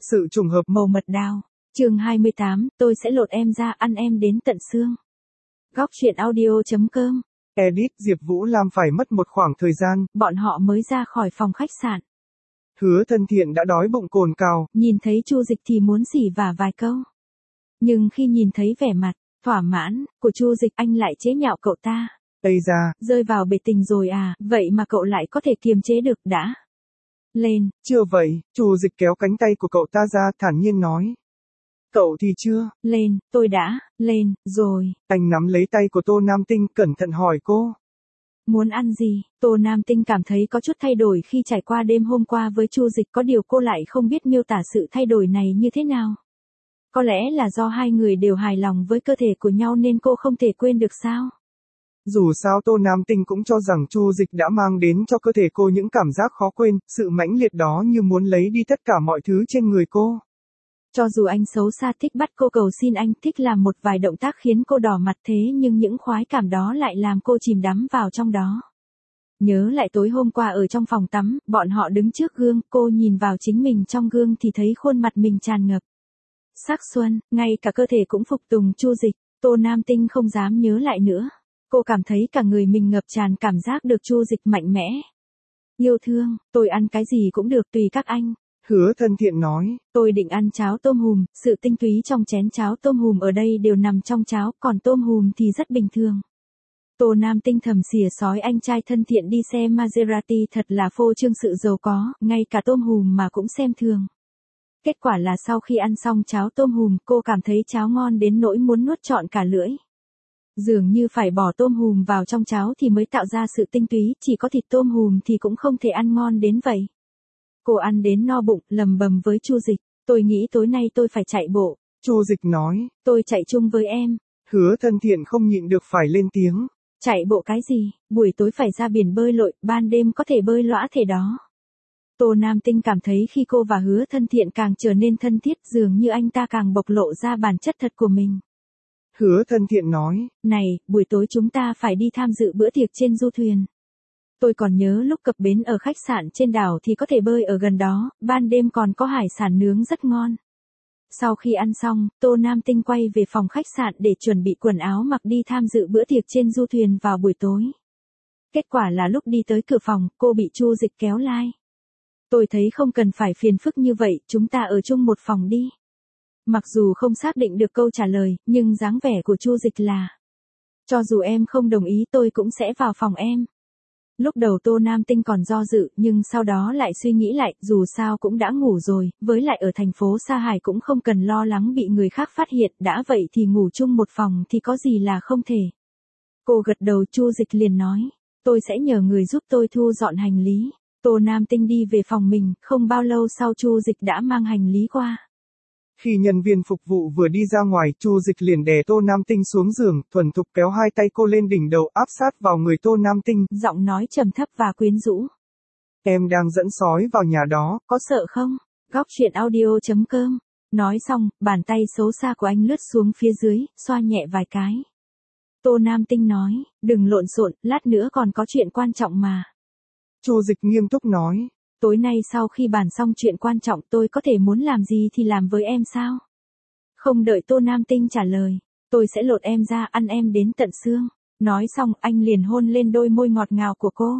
Sự trùng hợp. Màu mật đào. Chương 28, tôi sẽ lột em ra ăn em đến tận xương. Góc truyện audio.com. Edit Diệp Vũ Lam phải mất một khoảng thời gian. Bọn họ mới ra khỏi phòng khách sạn. Hứa Thân Thiện đã đói bụng cồn cào. Nhìn thấy Chu Dịch thì muốn xỉ vả vài câu. Nhưng khi nhìn thấy vẻ mặt thỏa mãn của Chu Dịch, anh lại chế nhạo cậu ta. Ây da, rơi vào bể tình rồi à, vậy mà cậu lại có thể kiềm chế được đã. Lên. Chưa vậy, Chu Dịch kéo cánh tay của cậu ta ra thản nhiên nói. Cậu thì chưa. Lên, tôi đã, lên, rồi. Anh nắm lấy tay của Tô Nam Tinh cẩn thận hỏi cô. Muốn ăn gì? Tô Nam Tinh cảm thấy có chút thay đổi khi trải qua đêm hôm qua với Chu Dịch, có điều cô lại không biết miêu tả sự thay đổi này như thế nào. Có lẽ là do hai người đều hài lòng với cơ thể của nhau nên cô không thể quên được sao? Dù sao Tô Nam Tinh cũng cho rằng Chu Dịch đã mang đến cho cơ thể cô những cảm giác khó quên, sự mãnh liệt đó như muốn lấy đi tất cả mọi thứ trên người cô. Cho dù anh xấu xa thích bắt cô cầu xin anh, thích làm một vài động tác khiến cô đỏ mặt, thế nhưng những khoái cảm đó lại làm cô chìm đắm vào trong đó. Nhớ lại tối hôm qua ở trong phòng tắm, bọn họ đứng trước gương, cô nhìn vào chính mình trong gương thì thấy khuôn mặt mình tràn ngập sắc xuân, ngay cả cơ thể cũng phục tùng Chu Dịch. Tô Nam Tinh không dám nhớ lại nữa. Cô cảm thấy cả người mình ngập tràn cảm giác được Chu Dịch mạnh mẽ. Yêu thương, tôi ăn cái gì cũng được tùy các anh. Hứa Thân Thiện nói. Tôi định ăn cháo tôm hùm, sự tinh túy trong chén cháo tôm hùm ở đây đều nằm trong cháo, còn tôm hùm thì rất bình thường. Tô Nam Tinh thầm xỉa xói anh trai thân thiện đi xe Maserati thật là phô trương sự giàu có, ngay cả tôm hùm mà cũng xem thường. Kết quả là sau khi ăn xong cháo tôm hùm, cô cảm thấy cháo ngon đến nỗi muốn nuốt trọn cả lưỡi. Dường như phải bỏ tôm hùm vào trong cháo thì mới tạo ra sự tinh túy, chỉ có thịt tôm hùm thì cũng không thể ăn ngon đến vậy. Cô ăn đến no bụng, lầm bầm với Chu Dịch, tôi nghĩ tối nay tôi phải chạy bộ. Chu Dịch nói, tôi chạy chung với em. Hứa Thân Thiện không nhịn được phải lên tiếng. Chạy bộ cái gì, buổi tối phải ra biển bơi lội, ban đêm có thể bơi lõa thể đó. Tô Nam Tinh cảm thấy khi cô và Hứa Thân Thiện càng trở nên thân thiết, dường như anh ta càng bộc lộ ra bản chất thật của mình. Hứa Thân Thiện nói, này, buổi tối chúng ta phải đi tham dự bữa tiệc trên du thuyền. Tôi còn nhớ lúc cập bến ở khách sạn trên đảo thì có thể bơi ở gần đó, ban đêm còn có hải sản nướng rất ngon. Sau khi ăn xong, Tô Nam Tinh quay về phòng khách sạn để chuẩn bị quần áo mặc đi tham dự bữa tiệc trên du thuyền vào buổi tối. Kết quả là lúc đi tới cửa phòng, cô bị Chu Dịch kéo lai. Tôi thấy không cần phải phiền phức như vậy, chúng ta ở chung một phòng đi. Mặc dù không xác định được câu trả lời, nhưng dáng vẻ của Chu Dịch là, cho dù em không đồng ý tôi cũng sẽ vào phòng em. Lúc đầu Tô Nam Tinh còn do dự, nhưng sau đó lại suy nghĩ lại, dù sao cũng đã ngủ rồi, với lại ở thành phố Sa Hải cũng không cần lo lắng bị người khác phát hiện, đã vậy thì ngủ chung một phòng thì có gì là không thể. Cô gật đầu. Chu Dịch liền nói, tôi sẽ nhờ người giúp tôi thu dọn hành lý. Tô Nam Tinh đi về phòng mình, không bao lâu sau Chu Dịch đã mang hành lý qua. Khi nhân viên phục vụ vừa đi ra ngoài, Chu Dịch liền đè Tô Nam Tinh xuống giường, thuần thục kéo hai tay cô lên đỉnh đầu áp sát vào người Tô Nam Tinh. Giọng nói trầm thấp và quyến rũ. Em đang dẫn sói vào nhà đó, có sợ không? Góc truyện audio.com. Nói xong, bàn tay xấu xa của anh lướt xuống phía dưới, xoa nhẹ vài cái. Tô Nam Tinh nói, đừng lộn xộn, lát nữa còn có chuyện quan trọng mà. Chu Dịch nghiêm túc nói. Tối nay sau khi bàn xong chuyện quan trọng tôi có thể muốn làm gì thì làm với em sao? Không đợi Tô Nam Tinh trả lời, tôi sẽ lột em ra ăn em đến tận xương. Nói xong anh liền hôn lên đôi môi ngọt ngào của cô.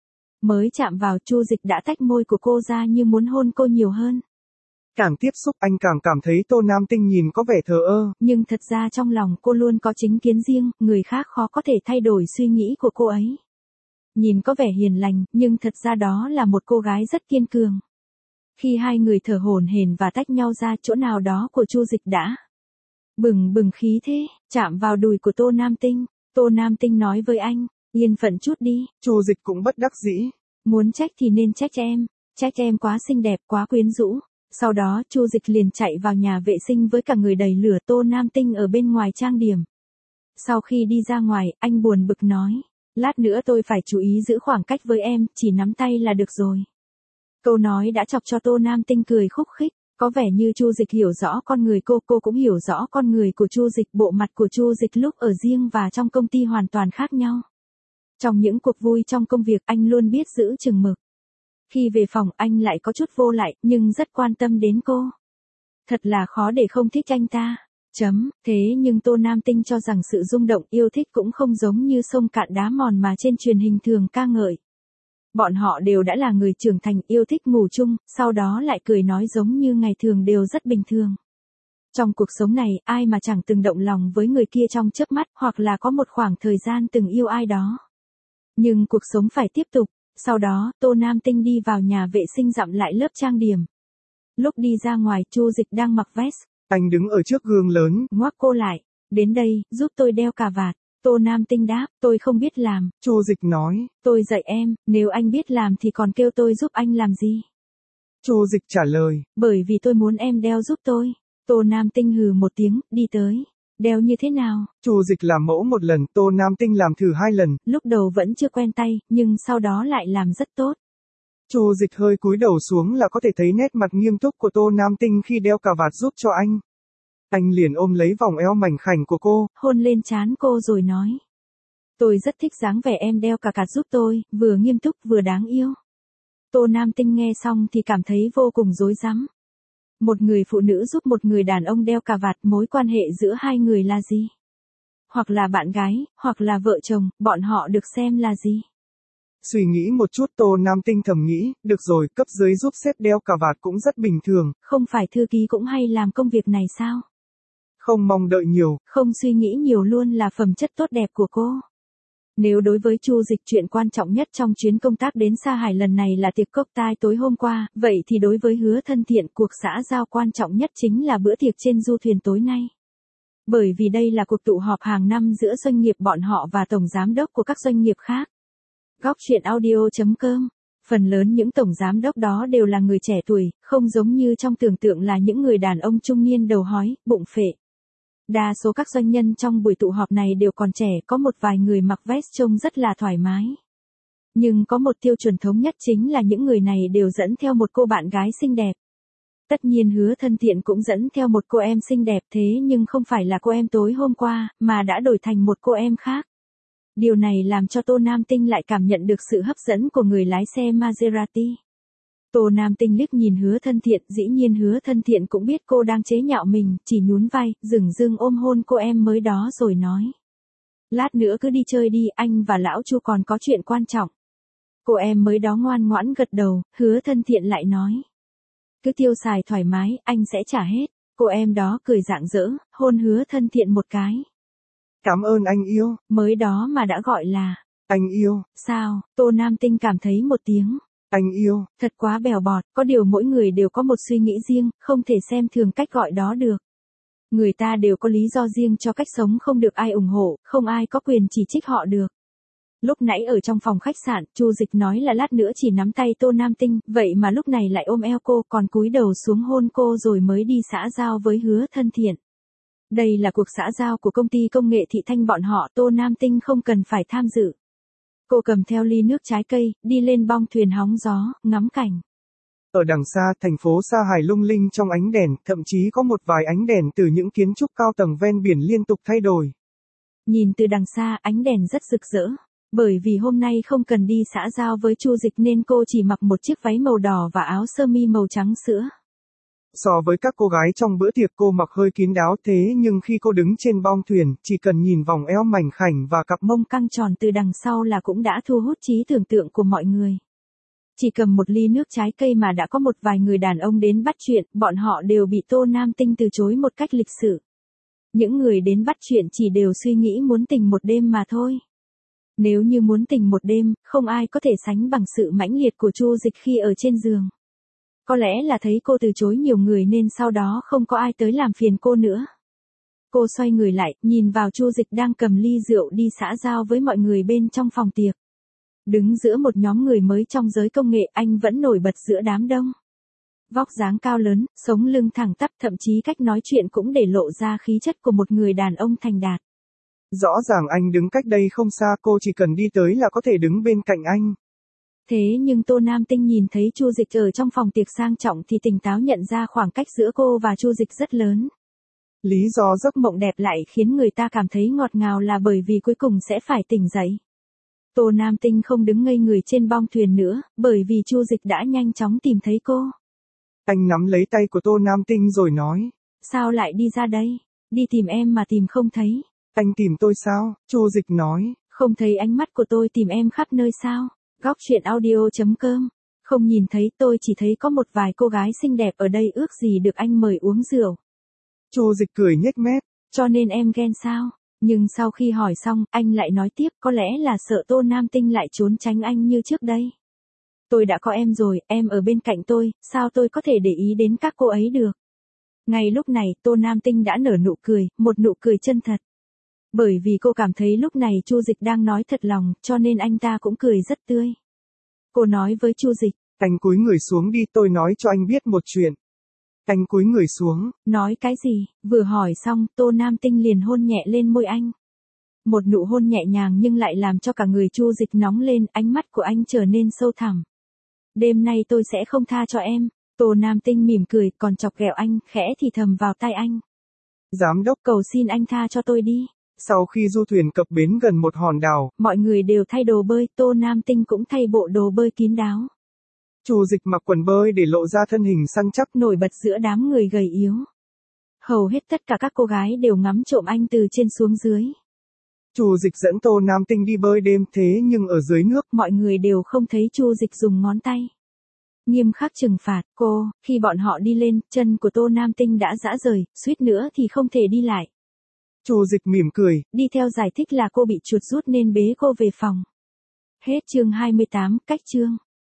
Mới chạm vào, Chu Dịch đã tách môi của cô ra như muốn hôn cô nhiều hơn. Càng tiếp xúc anh càng cảm thấy Tô Nam Tinh nhìn có vẻ thờ ơ. Nhưng thật ra trong lòng cô luôn có chính kiến riêng, người khác khó có thể thay đổi suy nghĩ của cô ấy. Nhìn có vẻ hiền lành, nhưng thật ra đó là một cô gái rất kiên cường. Khi hai người thở hổn hển và tách nhau ra, chỗ nào đó của Chu Dịch đã bừng bừng khí thế, chạm vào đùi của Tô Nam Tinh. Tô Nam Tinh nói với anh, yên phận chút đi. Chu Dịch cũng bất đắc dĩ. Muốn trách thì nên trách em quá xinh đẹp, quá quyến rũ. Sau đó Chu Dịch liền chạy vào nhà vệ sinh với cả người đầy lửa. Tô Nam Tinh ở bên ngoài trang điểm. Sau khi đi ra ngoài, anh buồn bực nói, lát nữa tôi phải chú ý giữ khoảng cách với em, chỉ nắm tay là được rồi. Câu nói đã chọc cho Tô Nam Tinh cười khúc khích, có vẻ như Chu Dịch hiểu rõ con người cô cũng hiểu rõ con người của Chu Dịch. Bộ mặt của Chu Dịch lúc ở riêng và trong công ty hoàn toàn khác nhau. Trong những cuộc vui trong công việc anh luôn biết giữ chừng mực. Khi về phòng anh lại có chút vô lại, nhưng rất quan tâm đến cô. Thật là khó để không thích anh ta. Thế nhưng Tô Nam Tinh cho rằng sự rung động yêu thích cũng không giống như sông cạn đá mòn mà trên truyền hình thường ca ngợi. Bọn họ đều đã là người trưởng thành yêu thích ngủ chung, sau đó lại cười nói giống như ngày thường đều rất bình thường. Trong cuộc sống này, ai mà chẳng từng động lòng với người kia trong chớp mắt, hoặc là có một khoảng thời gian từng yêu ai đó. Nhưng cuộc sống phải tiếp tục. Sau đó, Tô Nam Tinh đi vào nhà vệ sinh dặm lại lớp trang điểm. Lúc đi ra ngoài, Chu Dịch đang mặc vest. Anh đứng ở trước gương lớn. Ngoắc cô lại. Đến đây, giúp tôi đeo cà vạt. Tô Nam Tinh đáp, tôi không biết làm. Chu Dịch nói. Tôi dạy em, nếu anh biết làm thì còn kêu tôi giúp anh làm gì? Chu Dịch trả lời. Bởi vì tôi muốn em đeo giúp tôi. Tô Nam Tinh hừ một tiếng, đi tới. Đeo như thế nào? Chu Dịch làm mẫu một lần, Tô Nam Tinh làm thử 2 lần. Lúc đầu vẫn chưa quen tay, nhưng sau đó lại làm rất tốt. Chu Dịch hơi cúi đầu xuống là có thể thấy nét mặt nghiêm túc của Tô Nam Tinh khi đeo cà vạt giúp cho anh. Anh liền ôm lấy vòng eo mảnh khảnh của cô, hôn lên trán cô rồi nói. Tôi rất thích dáng vẻ em đeo cà vạt giúp tôi, vừa nghiêm túc vừa đáng yêu. Tô Nam Tinh nghe xong thì cảm thấy vô cùng rối rắm. Một người phụ nữ giúp một người đàn ông đeo cà vạt, mối quan hệ giữa hai người là gì? Hoặc là bạn gái, hoặc là vợ chồng, bọn họ được xem là gì? Suy nghĩ một chút Tô Nam Tinh thầm nghĩ, được rồi, cấp dưới giúp sếp đeo cà vạt cũng rất bình thường. Không phải thư ký cũng hay làm công việc này sao? Không mong đợi nhiều. Không suy nghĩ nhiều luôn là phẩm chất tốt đẹp của cô. Nếu đối với Chu Dịch chuyện quan trọng nhất trong chuyến công tác đến Sa Hải lần này là tiệc cocktail tối hôm qua, vậy thì đối với Hứa Thân Thiện cuộc xã giao quan trọng nhất chính là bữa tiệc trên du thuyền tối nay. Bởi vì đây là cuộc tụ họp hàng năm giữa doanh nghiệp bọn họ và tổng giám đốc của các doanh nghiệp khác. Góc chuyện audio.com. Phần lớn những tổng giám đốc đó đều là người trẻ tuổi, không giống như trong tưởng tượng là những người đàn ông trung niên đầu hói, bụng phệ. Đa số các doanh nhân trong buổi tụ họp này đều còn trẻ, có một vài người mặc vest trông rất là thoải mái. Nhưng có một tiêu chuẩn thống nhất chính là những người này đều dẫn theo một cô bạn gái xinh đẹp. Tất nhiên Hứa Thân Thiện cũng dẫn theo một cô em xinh đẹp, thế nhưng không phải là cô em tối hôm qua, mà đã đổi thành một cô em khác. Điều này làm cho Tô Nam Tinh lại cảm nhận được sự hấp dẫn của người lái xe Maserati. Tô Nam Tinh liếc nhìn Hứa Thân Thiện, dĩ nhiên Hứa Thân Thiện cũng biết cô đang chế nhạo mình, chỉ nhún vai, dửng dưng ôm hôn cô em mới đó rồi nói. Lát nữa cứ đi chơi đi, anh và lão Chu còn có chuyện quan trọng. Cô em mới đó ngoan ngoãn gật đầu, Hứa Thân Thiện lại nói. Cứ tiêu xài thoải mái, anh sẽ trả hết. Cô em đó cười rạng rỡ, hôn Hứa Thân Thiện một cái. Cảm ơn anh yêu. Mới đó mà đã gọi là. Anh yêu. Sao? Tô Nam Tinh cảm thấy một tiếng. Anh yêu. Thật quá bèo bọt, có điều mỗi người đều có một suy nghĩ riêng, không thể xem thường cách gọi đó được. Người ta đều có lý do riêng cho cách sống không được ai ủng hộ, không ai có quyền chỉ trích họ được. Lúc nãy ở trong phòng khách sạn, Chu Dịch nói là lát nữa chỉ nắm tay Tô Nam Tinh, vậy mà lúc này lại ôm eo cô, còn cúi đầu xuống hôn cô rồi mới đi xã giao với Hứa Thân Thiện. Đây là cuộc xã giao của công ty công nghệ Thị Thanh bọn họ, Tô Nam Tinh không cần phải tham dự. Cô cầm theo ly nước trái cây, đi lên bong thuyền hóng gió, ngắm cảnh. Ở đằng xa, thành phố Sa Hải lung linh trong ánh đèn, thậm chí có một vài ánh đèn từ những kiến trúc cao tầng ven biển liên tục thay đổi. Nhìn từ đằng xa, ánh đèn rất rực rỡ. Bởi vì hôm nay không cần đi xã giao với Chu Dịch nên cô chỉ mặc một chiếc váy màu đỏ và áo sơ mi màu trắng sữa. So với các cô gái trong bữa tiệc cô mặc hơi kín đáo, thế nhưng khi cô đứng trên bong thuyền, chỉ cần nhìn vòng eo mảnh khảnh và cặp mông căng tròn từ đằng sau là cũng đã thu hút trí tưởng tượng của mọi người. Chỉ cầm một ly nước trái cây mà đã có một vài người đàn ông đến bắt chuyện, bọn họ đều bị Tô Nam Tinh từ chối một cách lịch sự. Những người đến bắt chuyện chỉ đều suy nghĩ muốn tình một đêm mà thôi. Nếu như muốn tình một đêm, không ai có thể sánh bằng sự mãnh liệt của Chu Dịch khi ở trên giường. Có lẽ là thấy cô từ chối nhiều người nên sau đó không có ai tới làm phiền cô nữa. Cô xoay người lại, nhìn vào Chu Dịch đang cầm ly rượu đi xã giao với mọi người bên trong phòng tiệc. Đứng giữa một nhóm người mới trong giới công nghệ, anh vẫn nổi bật giữa đám đông. Vóc dáng cao lớn, sống lưng thẳng tắp, thậm chí cách nói chuyện cũng để lộ ra khí chất của một người đàn ông thành đạt. Rõ ràng anh đứng cách đây không xa, cô chỉ cần đi tới là có thể đứng bên cạnh anh. Thế nhưng Tô Nam Tinh nhìn thấy Chu Dịch ở trong phòng tiệc sang trọng thì tỉnh táo nhận ra khoảng cách giữa cô và Chu Dịch rất lớn. Lý do giấc mộng đẹp lại khiến người ta cảm thấy ngọt ngào là bởi vì cuối cùng sẽ phải tỉnh dậy. Tô Nam Tinh không đứng ngây người trên bong thuyền nữa, bởi vì Chu Dịch đã nhanh chóng tìm thấy cô. Anh nắm lấy tay của Tô Nam Tinh rồi nói. Sao lại đi ra đây? Đi tìm em mà tìm không thấy. Anh tìm tôi sao? Chu Dịch nói. Không thấy ánh mắt của tôi tìm em khắp nơi sao? Góc truyện audio.com. Không nhìn thấy, tôi chỉ thấy có một vài cô gái xinh đẹp ở đây, ước gì được anh mời uống rượu. Chu Dịch cười nhếch mép. Cho nên em ghen sao? Nhưng sau khi hỏi xong, anh lại nói tiếp, có lẽ là sợ Tô Nam Tinh lại trốn tránh anh như trước đây. Tôi đã có em rồi, em ở bên cạnh tôi, sao tôi có thể để ý đến các cô ấy được? Ngay lúc này, Tô Nam Tinh đã nở nụ cười, một nụ cười chân thật. Bởi vì cô cảm thấy lúc này Chu Dịch đang nói thật lòng, cho nên anh ta cũng cười rất tươi. Cô nói với Chu Dịch. Anh cúi người xuống đi, tôi nói cho anh biết một chuyện. Anh cúi người xuống. Nói cái gì? Vừa hỏi xong, Tô Nam Tinh liền hôn nhẹ lên môi anh. Một nụ hôn nhẹ nhàng nhưng lại làm cho cả người Chu Dịch nóng lên, ánh mắt của anh trở nên sâu thẳm. Đêm nay tôi sẽ không tha cho em. Tô Nam Tinh mỉm cười, còn chọc ghẹo anh, khẽ thì thầm vào tai anh. Giám đốc, cầu xin anh tha cho tôi đi. Sau khi du thuyền cập bến gần một hòn đảo, mọi người đều thay đồ bơi, Tô Nam Tinh cũng thay bộ đồ bơi kín đáo. Chu Dịch mặc quần bơi để lộ ra thân hình săn chắc, nổi bật giữa đám người gầy yếu. Hầu hết tất cả các cô gái đều ngắm trộm anh từ trên xuống dưới. Chu Dịch dẫn Tô Nam Tinh đi bơi đêm, thế nhưng ở dưới nước, mọi người đều không thấy Chu Dịch dùng ngón tay nghiêm khắc trừng phạt cô. Khi bọn họ đi lên, chân của Tô Nam Tinh đã rã rời, suýt nữa thì không thể đi lại. Chu Dịch mỉm cười, đi theo giải thích là cô bị chuột rút nên bế cô về phòng. Hết chương 28, cách chương.